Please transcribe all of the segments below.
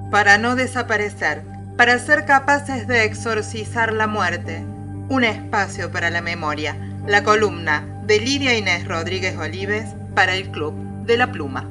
para no desaparecer, para ser capaces de exorcizar la muerte. Un espacio para la memoria, la columna de Lidia Inés Rodríguez Olives para el Club de la Pluma.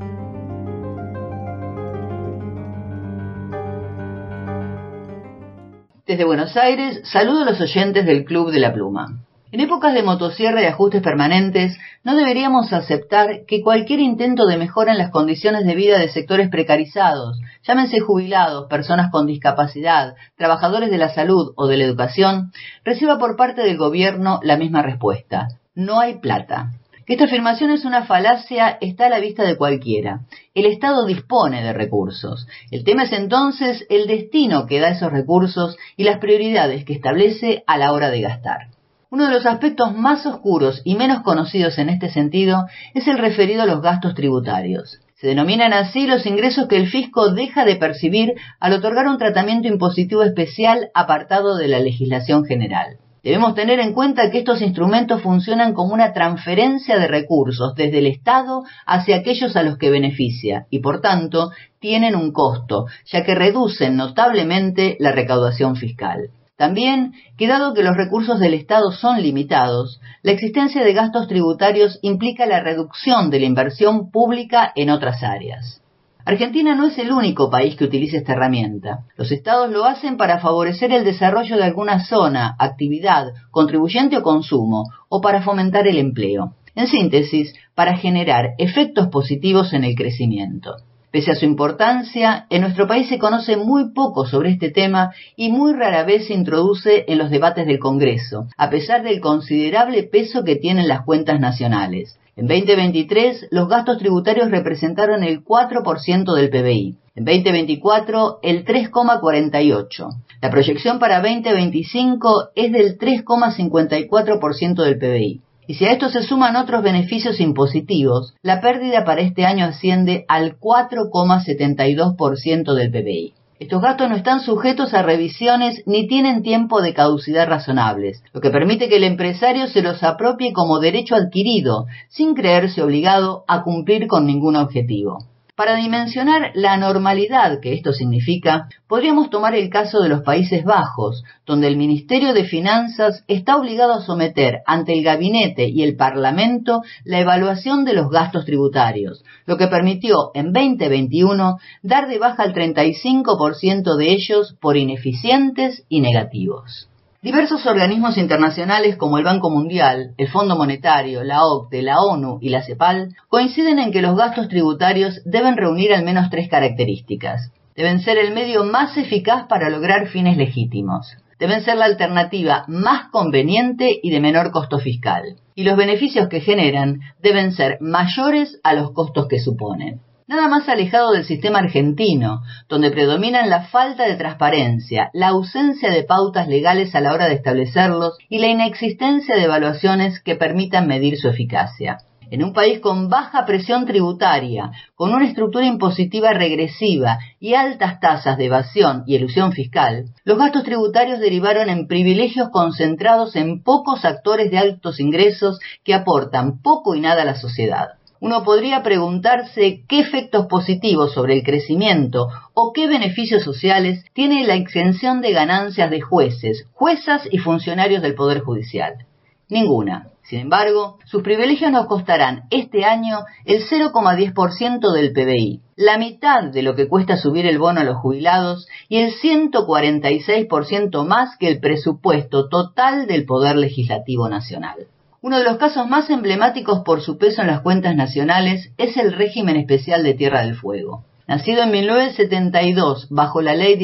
Desde Buenos Aires, saludo a los oyentes del Club de la Pluma. En épocas de motosierra y ajustes permanentes, no deberíamos aceptar que cualquier intento de mejora en las condiciones de vida de sectores precarizados, llámense jubilados, personas con discapacidad, trabajadores de la salud o de la educación, reciba por parte del gobierno la misma respuesta: no hay plata. Que esta afirmación es una falacia está a la vista de cualquiera. El Estado dispone de recursos. El tema es entonces el destino que da esos recursos y las prioridades que establece a la hora de gastar. Uno de los aspectos más oscuros y menos conocidos en este sentido es el referido a los gastos tributarios. Se denominan así los ingresos que el fisco deja de percibir al otorgar un tratamiento impositivo especial apartado de la legislación general. Debemos tener en cuenta que estos instrumentos funcionan como una transferencia de recursos desde el Estado hacia aquellos a los que beneficia y, por tanto, tienen un costo, ya que reducen notablemente la recaudación fiscal. También, que dado que los recursos del Estado son limitados, la existencia de gastos tributarios implica la reducción de la inversión pública en otras áreas. Argentina no es el único país que utiliza esta herramienta. Los estados lo hacen para favorecer el desarrollo de alguna zona, actividad, contribuyente o consumo, o para fomentar el empleo. En síntesis, para generar efectos positivos en el crecimiento. Pese a su importancia, en nuestro país se conoce muy poco sobre este tema y muy rara vez se introduce en los debates del Congreso, a pesar del considerable peso que tienen las cuentas nacionales. En 2023, los gastos tributarios representaron el 4% del PBI. En 2024, el 3,48%. La proyección para 2025 es del 3,54% del PBI. Y si a esto se suman otros beneficios impositivos, la pérdida para este año asciende al 4,72% del PBI. Estos gastos no están sujetos a revisiones ni tienen tiempo de caducidad razonables, lo que permite que el empresario se los apropie como derecho adquirido, sin creerse obligado a cumplir con ningún objetivo. Para dimensionar la anormalidad que esto significa, podríamos tomar el caso de los Países Bajos, donde el Ministerio de Finanzas está obligado a someter ante el Gabinete y el Parlamento la evaluación de los gastos tributarios, lo que permitió en 2021 dar de baja al 35% de ellos por ineficientes y negativos. Diversos organismos internacionales como el Banco Mundial, el Fondo Monetario, la OCDE, la ONU y la CEPAL coinciden en que los gastos tributarios deben reunir al menos 3 características. Deben ser el medio más eficaz para lograr fines legítimos. Deben ser la alternativa más conveniente y de menor costo fiscal. Y los beneficios que generan deben ser mayores a los costos que suponen. Nada más alejado del sistema argentino, donde predominan la falta de transparencia, la ausencia de pautas legales a la hora de establecerlos y la inexistencia de evaluaciones que permitan medir su eficacia. En un país con baja presión tributaria, con una estructura impositiva regresiva y altas tasas de evasión y elusión fiscal, los gastos tributarios derivaron en privilegios concentrados en pocos actores de altos ingresos que aportan poco y nada a la sociedad. Uno podría preguntarse qué efectos positivos sobre el crecimiento o qué beneficios sociales tiene la exención de ganancias de jueces, juezas y funcionarios del Poder Judicial. Ninguna. Sin embargo, sus privilegios nos costarán este año el 0,10% del PBI, la mitad de lo que cuesta subir el bono a los jubilados y el 146% más que el presupuesto total del Poder Legislativo Nacional. Uno de los casos más emblemáticos por su peso en las cuentas nacionales es el régimen especial de Tierra del Fuego. Nacido en 1972 bajo la ley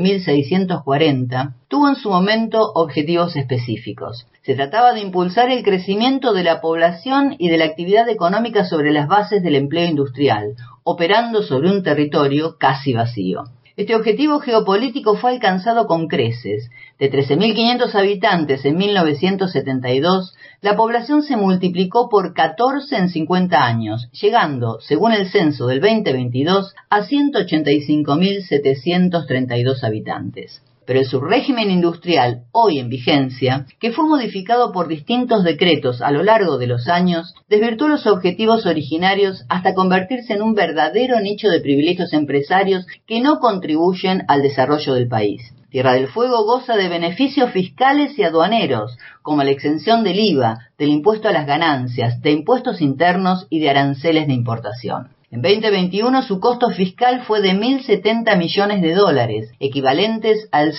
19.640, tuvo en su momento objetivos específicos. Se trataba de impulsar el crecimiento de la población y de la actividad económica sobre las bases del empleo industrial, operando sobre un territorio casi vacío. Este objetivo geopolítico fue alcanzado con creces. De 13.500 habitantes en 1972, la población se multiplicó por 14 en 50 años, llegando, según el censo del 2022, a 185.732 habitantes. pero el subrégimen industrial hoy en vigencia, que fue modificado por distintos decretos a lo largo de los años, desvirtuó los objetivos originarios hasta convertirse en un verdadero nicho de privilegios empresarios que no contribuyen al desarrollo del país. Tierra del Fuego goza de beneficios fiscales y aduaneros, como la exención del IVA, del impuesto a las ganancias, de impuestos internos y de aranceles de importación. En 2021 su costo fiscal fue de $1.070 millones, equivalentes al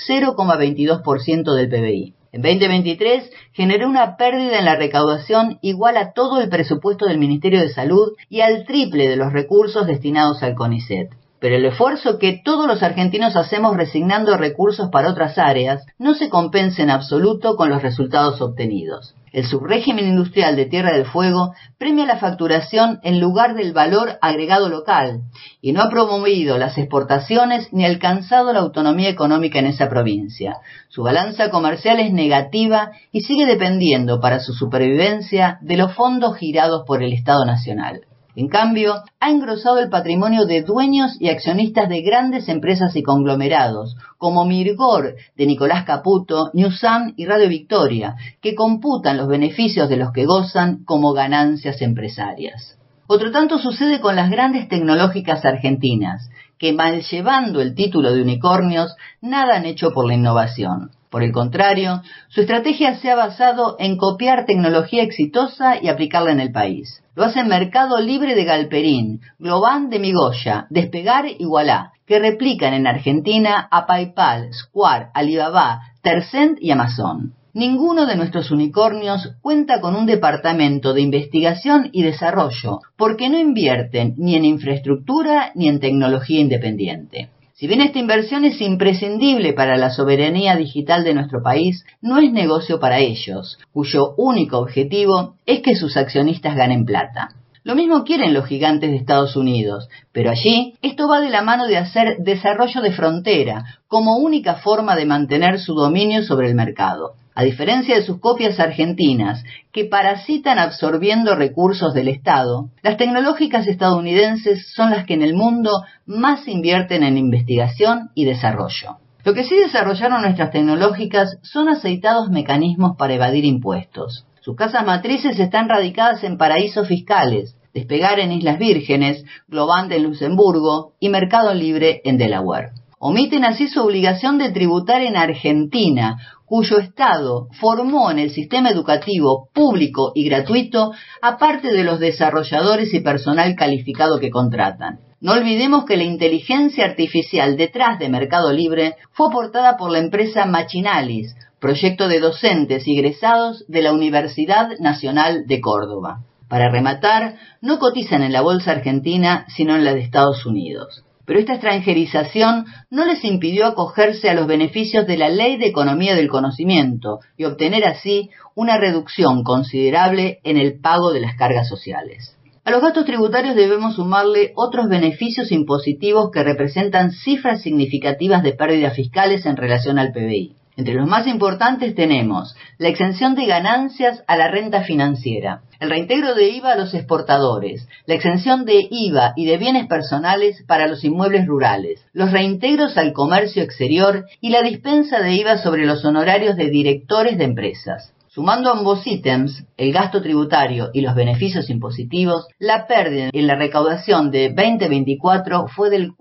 0,22% del PBI. En 2023 generó una pérdida en la recaudación igual a todo el presupuesto del Ministerio de Salud y al triple de los recursos destinados al CONICET. Pero el esfuerzo que todos los argentinos hacemos resignando recursos para otras áreas no se compensa en absoluto con los resultados obtenidos. El subrégimen industrial de Tierra del Fuego premia la facturación en lugar del valor agregado local y no ha promovido las exportaciones ni alcanzado la autonomía económica en esa provincia. Su balanza comercial es negativa y sigue dependiendo para su supervivencia de los fondos girados por el Estado Nacional. En cambio, ha engrosado el patrimonio de dueños y accionistas de grandes empresas y conglomerados, como Mirgor, de Nicolás Caputo, Newsam y Radio Victoria, que computan los beneficios de los que gozan como ganancias empresarias. Otro tanto sucede con las grandes tecnológicas argentinas, que mal llevando el título de unicornios, nada han hecho por la innovación. Por el contrario, su estrategia se ha basado en copiar tecnología exitosa y aplicarla en el país. Lo hacen Mercado Libre de Galperín, Globant de Migoya, Despegar y Ualá, que replican en Argentina a PayPal, Square, Alibaba, Tencent y Amazon. Ninguno de nuestros unicornios cuenta con un departamento de investigación y desarrollo, porque no invierten ni en infraestructura ni en tecnología independiente. Si bien esta inversión es imprescindible para la soberanía digital de nuestro país, no es negocio para ellos, cuyo único objetivo es que sus accionistas ganen plata. Lo mismo quieren los gigantes de Estados Unidos, pero allí esto va de la mano de hacer desarrollo de frontera como única forma de mantener su dominio sobre el mercado. A diferencia de sus copias argentinas, que parasitan absorbiendo recursos del Estado, las tecnológicas estadounidenses son las que en el mundo más invierten en investigación y desarrollo. Lo que sí desarrollaron nuestras tecnológicas son aceitados mecanismos para evadir impuestos. Sus casas matrices están radicadas en paraísos fiscales, Despegar en Islas Vírgenes, Globant en Luxemburgo y Mercado Libre en Delaware. Omiten así su obligación de tributar en Argentina, cuyo Estado formó en el sistema educativo público y gratuito, aparte de los desarrolladores y personal calificado que contratan. No olvidemos que la inteligencia artificial detrás de Mercado Libre fue aportada por la empresa Machinalis, proyecto de docentes y egresados de la Universidad Nacional de Córdoba. Para rematar, no cotizan en la bolsa argentina, sino en la de Estados Unidos. Pero esta extranjerización no les impidió acogerse a los beneficios de la Ley de Economía del Conocimiento y obtener así una reducción considerable en el pago de las cargas sociales. A los gastos tributarios debemos sumarle otros beneficios impositivos que representan cifras significativas de pérdidas fiscales en relación al PBI. Entre los más importantes tenemos la exención de ganancias a la renta financiera, el reintegro de IVA a los exportadores, la exención de IVA y de bienes personales para los inmuebles rurales, los reintegros al comercio exterior y la dispensa de IVA sobre los honorarios de directores de empresas. Sumando ambos ítems, el gasto tributario y los beneficios impositivos, la pérdida en la recaudación de 2024 fue del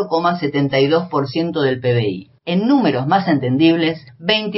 4,72% del PBI. En números más entendibles,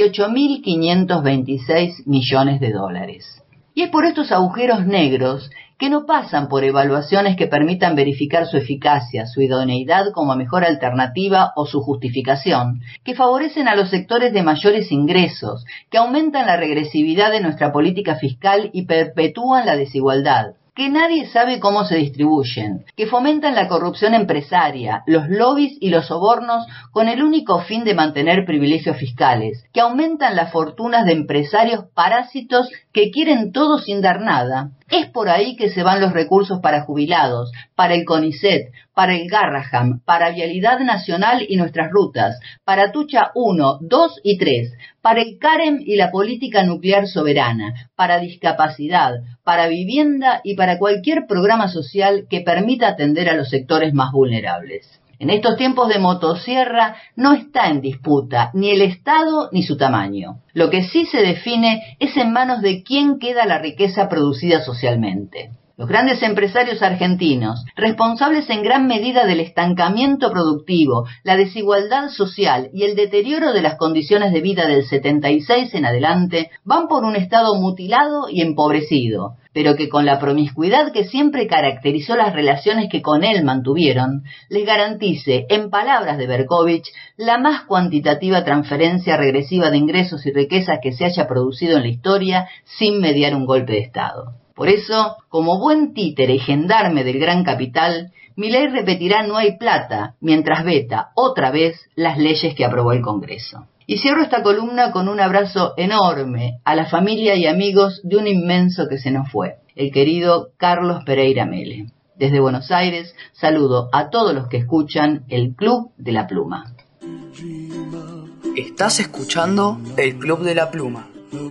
28.526 millones de dólares. Y es por estos agujeros negros que no pasan por evaluaciones que permitan verificar su eficacia, su idoneidad como mejor alternativa o su justificación, que favorecen a los sectores de mayores ingresos, que aumentan la regresividad de nuestra política fiscal y perpetúan la desigualdad, que nadie sabe cómo se distribuyen, que fomentan la corrupción empresaria, los lobbies y los sobornos con el único fin de mantener privilegios fiscales, que aumentan las fortunas de empresarios parásitos que quieren todo sin dar nada. Es por ahí que se van los recursos para jubilados, para el CONICET, para el Garraham, para Vialidad Nacional y nuestras rutas, para Tucha 1, 2 y 3, para el CAREM y la política nuclear soberana, para discapacidad, para vivienda y para cualquier programa social que permita atender a los sectores más vulnerables. En estos tiempos de motosierra no está en disputa ni el Estado ni su tamaño. Lo que sí se define es en manos de quién queda la riqueza producida socialmente. Los grandes empresarios argentinos, responsables en gran medida del estancamiento productivo, la desigualdad social y el deterioro de las condiciones de vida del 76 en adelante, van por un Estado mutilado y empobrecido, pero que con la promiscuidad que siempre caracterizó las relaciones que con él mantuvieron, les garantice, en palabras de Berkovich, la más cuantitativa transferencia regresiva de ingresos y riquezas que se haya producido en la historia sin mediar un golpe de Estado. Por eso, como buen títere y gendarme del gran capital, Milei repetirá no hay plata, mientras veta otra vez las leyes que aprobó el Congreso. Y cierro esta columna con un abrazo enorme a la familia y amigos de un inmenso que se nos fue, el querido Carlos Pereira Mele. Desde Buenos Aires, saludo a todos los que escuchan el Club de la Pluma. Estás escuchando el Club de la Pluma.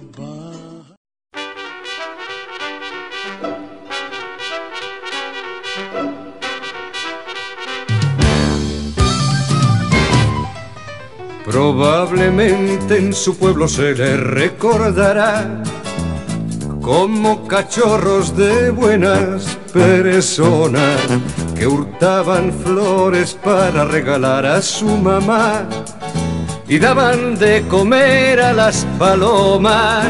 Probablemente en su pueblo se le recordará como cachorros de buenas personas que hurtaban flores para regalar a su mamá y daban de comer a las palomas.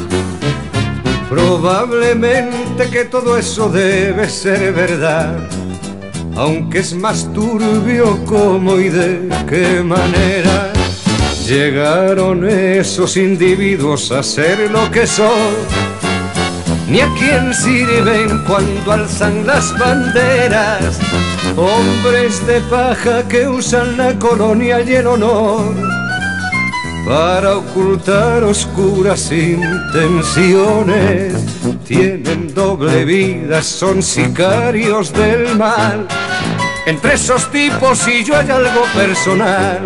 Probablemente que todo eso debe ser verdad, aunque es más turbio cómo y de qué manera llegaron esos individuos a ser lo que son, ni a quién sirven cuando alzan las banderas, hombres de paja que usan la colonia y el honor para ocultar oscuras intenciones. Tienen doble vida, son sicarios del mal. Entre esos tipos y yo hay algo personal.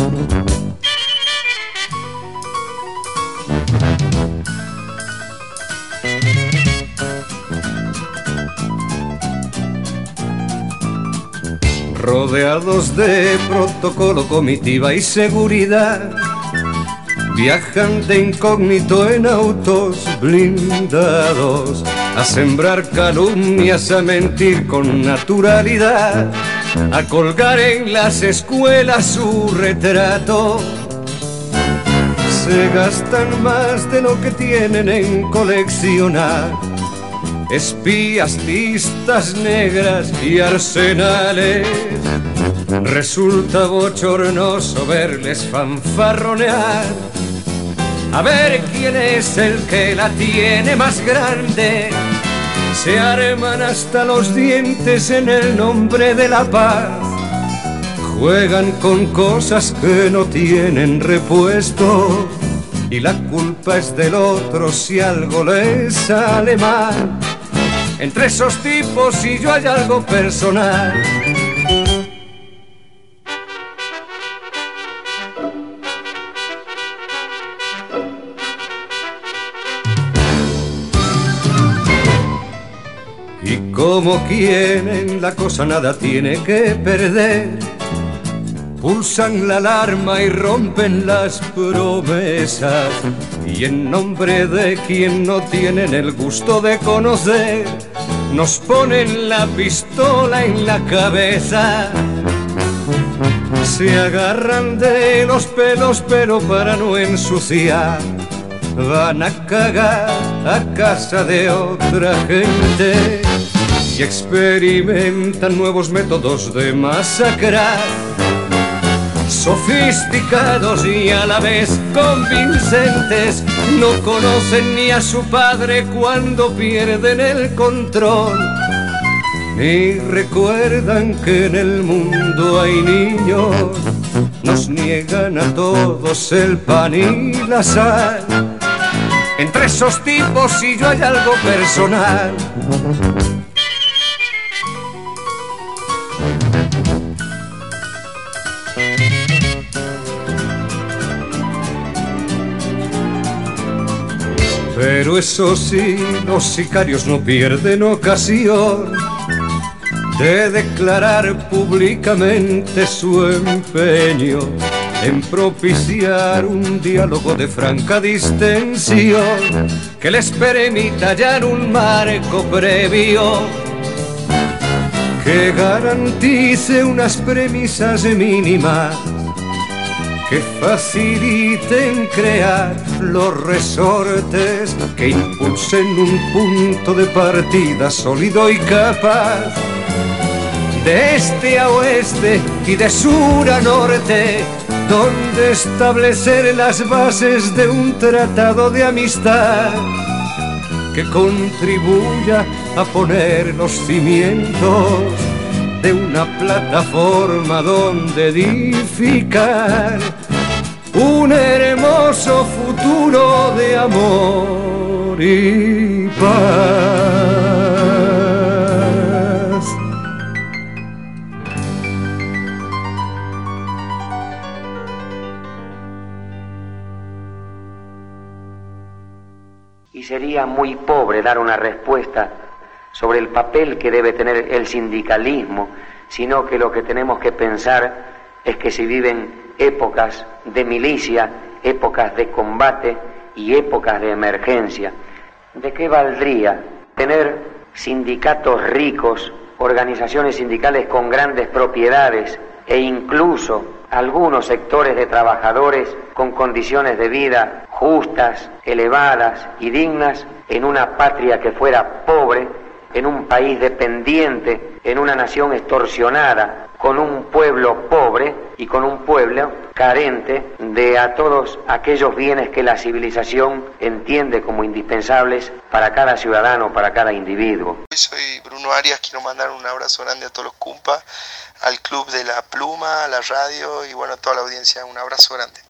Rodeados de protocolo, comitiva y seguridad, viajan de incógnito en autos blindados, a sembrar calumnias, a mentir con naturalidad, a colgar en las escuelas su retrato. Se gastan más de lo que tienen en coleccionar espías, listas negras y arsenales. Resulta bochornoso verles fanfarronear, a ver quién es el que la tiene más grande. Se arman hasta los dientes en el nombre de la paz, juegan con cosas que no tienen repuesto, y la culpa es del otro si algo les sale mal. Entre esos tipos y yo hay algo personal. Y como quien en la cosa nada tiene que perder, pulsan la alarma y rompen las promesas, y en nombre de quien no tienen el gusto de conocer, nos ponen la pistola en la cabeza. Se agarran de los pelos pero para no ensuciar, van a cagar a casa de otra gente y experimentan nuevos métodos de masacrar, sofisticados y a la vez convincentes. No conocen ni a su padre cuando pierden el control, ni recuerdan que en el mundo hay niños. Nos niegan a todos el pan y la sal. Entre esos tipos y yo hay algo personal. Pero eso sí, los sicarios no pierden ocasión de declarar públicamente su empeño en propiciar un diálogo de franca distensión que les permita hallar un marco previo que garantice unas premisas mínimas que faciliten crear los resortes que impulsen un punto de partida sólido y capaz de este a oeste y de sur a norte, donde establecer las bases de un tratado de amistad que contribuya a poner los cimientos de una plataforma donde edificar un hermoso futuro de amor y paz. Y sería muy pobre dar una respuesta sobre el papel que debe tener el sindicalismo, sino que lo que tenemos que pensar es que se viven épocas de milicia, épocas de combate y épocas de emergencia. ¿De qué valdría tener sindicatos ricos, organizaciones sindicales con grandes propiedades e incluso algunos sectores de trabajadores con condiciones de vida justas, elevadas y dignas en una patria que fuera pobre, en un país dependiente, en una nación extorsionada, con un pueblo pobre y con un pueblo carente de a todos aquellos bienes que la civilización entiende como indispensables para cada ciudadano, para cada individuo? Soy Bruno Arias, quiero mandar un abrazo grande a todos los cumpas, al Club de la Pluma, a la radio y bueno, a toda la audiencia, un abrazo grande.